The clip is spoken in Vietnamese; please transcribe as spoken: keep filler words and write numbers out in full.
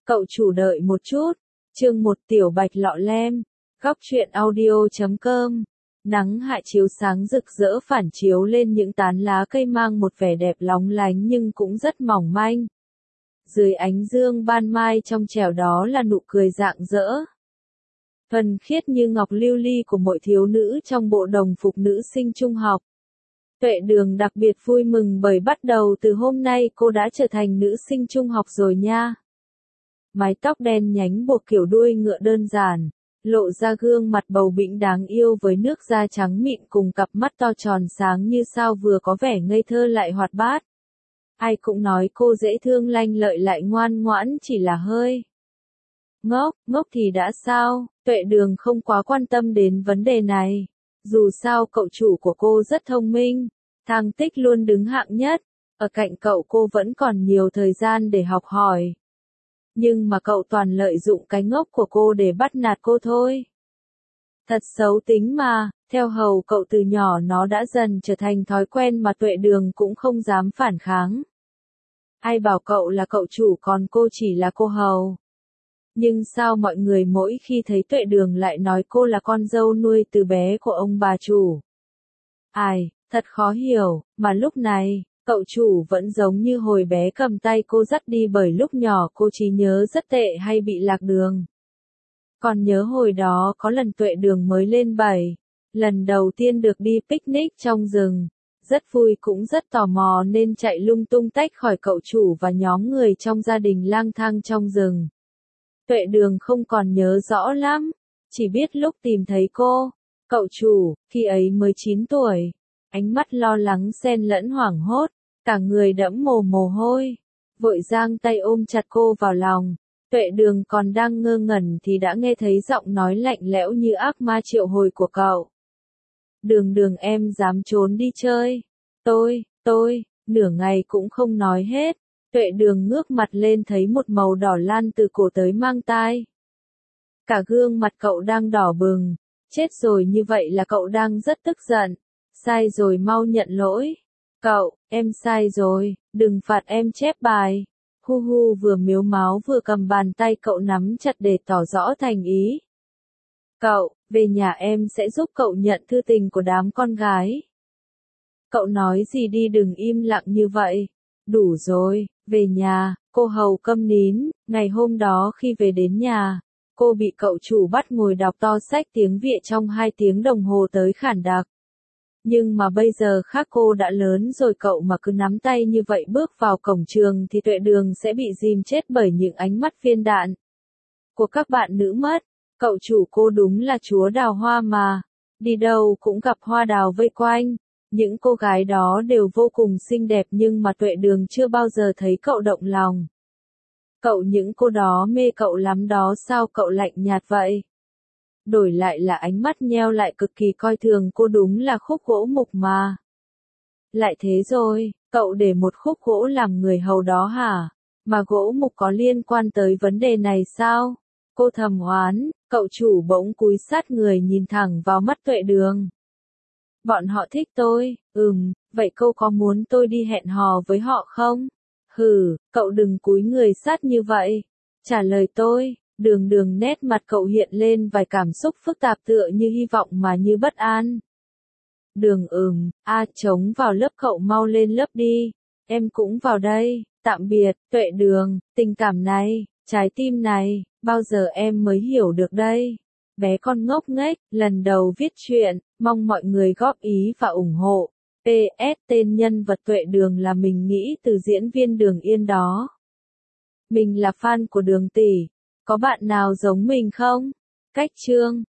Cậu chủ đợi một chút. Chương một Tiểu Bạch Lọ Lem. Góc truyện audio chấm com. Nắng hạ chiếu sáng rực rỡ phản chiếu lên những tán lá cây mang một vẻ đẹp lóng lánh nhưng cũng rất mỏng manh. Dưới ánh dương ban mai trong trẻo đó là nụ cười rạng rỡ. Thuần khiết như ngọc lưu ly của mỗi thiếu nữ trong bộ đồng phục nữ sinh trung học. Tuệ Đường đặc biệt vui mừng bởi bắt đầu từ hôm nay cô đã trở thành nữ sinh trung học rồi nha. Mái tóc đen nhánh buộc kiểu đuôi ngựa đơn giản, lộ ra gương mặt bầu bĩnh đáng yêu với nước da trắng mịn cùng cặp mắt to tròn sáng như sao vừa có vẻ ngây thơ lại hoạt bát. Ai cũng nói cô dễ thương lanh lợi lại ngoan ngoãn, chỉ là hơi ngốc, ngốc thì đã sao, Tuệ Đường không quá quan tâm đến vấn đề này. Dù sao cậu chủ của cô rất thông minh, thang tích luôn đứng hạng nhất, ở cạnh cậu cô vẫn còn nhiều thời gian để học hỏi. Nhưng mà cậu toàn lợi dụng cái ngốc của cô để bắt nạt cô thôi. Thật xấu tính mà, theo hầu cậu từ nhỏ nó đã dần trở thành thói quen mà Tuệ Đường cũng không dám phản kháng. Ai bảo cậu là cậu chủ còn cô chỉ là cô hầu. Nhưng sao mọi người mỗi khi thấy Tuệ Đường lại nói cô là con dâu nuôi từ bé của ông bà chủ. Ai, thật khó hiểu, mà lúc này, cậu chủ vẫn giống như hồi bé cầm tay cô dắt đi bởi lúc nhỏ cô trí nhớ rất tệ hay bị lạc đường. Còn nhớ hồi đó có lần Tuệ Đường mới lên bảy, lần đầu tiên được đi picnic trong rừng, rất vui cũng rất tò mò nên chạy lung tung tách khỏi cậu chủ và nhóm người trong gia đình lang thang trong rừng. Tuệ Đường không còn nhớ rõ lắm, chỉ biết lúc tìm thấy cô, cậu chủ, khi ấy mới chín tuổi, ánh mắt lo lắng xen lẫn hoảng hốt, cả người đẫm mồ mồ hôi, vội giang tay ôm chặt cô vào lòng. Tuệ Đường còn đang ngơ ngẩn thì đã nghe thấy giọng nói lạnh lẽo như ác ma triệu hồi của cậu. Đường Đường em dám trốn đi chơi. Tôi, tôi, nửa ngày cũng không nói hết. Tuệ Đường ngước mặt lên thấy một màu đỏ lan từ cổ tới mang tai. Cả gương mặt cậu đang đỏ bừng. Chết rồi, như vậy là cậu đang rất tức giận. Sai rồi, mau nhận lỗi. Cậu, em sai rồi, đừng phạt em chép bài. Hu hu vừa miếu máu vừa cầm bàn tay cậu nắm chặt để tỏ rõ thành ý. Cậu, về nhà em sẽ giúp cậu nhận thư tình của đám con gái. Cậu nói gì đi, đừng im lặng như vậy. Đủ rồi, về nhà. Cô hầu câm nín. Ngày hôm đó khi về đến nhà, cô bị cậu chủ bắt ngồi đọc to sách tiếng Việt trong hai tiếng đồng hồ tới khản đặc. Nhưng mà bây giờ khác, cô đã lớn rồi, cậu mà cứ nắm tay như vậy bước vào cổng trường thì Tuệ Đường sẽ bị dìm chết bởi những ánh mắt viên đạn của các bạn nữ mất. Cậu chủ cô đúng là chúa đào hoa mà, đi đâu cũng gặp hoa đào vây quanh. Những cô gái đó đều vô cùng xinh đẹp nhưng mà Tuệ Đường chưa bao giờ thấy cậu động lòng. Cậu những cô đó mê cậu lắm đó, sao cậu lạnh nhạt vậy? Đổi lại là ánh mắt nheo lại cực kỳ coi thường cô, đúng là khúc gỗ mục mà. Lại thế rồi, cậu để một khúc gỗ làm người hầu đó hả? Mà gỗ mục có liên quan tới vấn đề này sao? Cô thầm oán. Cậu chủ bỗng cúi sát người nhìn thẳng vào mắt Tuệ Đường. Bọn họ thích tôi, ừm, vậy cô có muốn tôi đi hẹn hò với họ không? Hừ, cậu đừng cúi người sát như vậy. Trả lời tôi. Đường Đường nét mặt cậu hiện lên vài cảm xúc phức tạp tựa như hy vọng mà như bất an. Đường ừm, a à, trống vào lớp, cậu mau lên lớp đi. Em cũng vào đây, tạm biệt, Tuệ Đường, tình cảm này, trái tim này, bao giờ em mới hiểu được đây. Bé con ngốc nghếch, lần đầu viết truyện, mong mọi người góp ý và ủng hộ. pê ét Tên nhân vật Tuệ Đường là mình nghĩ từ diễn viên Đường Yên đó. Mình là fan của Đường tỷ. Có bạn nào giống mình không? Cách chương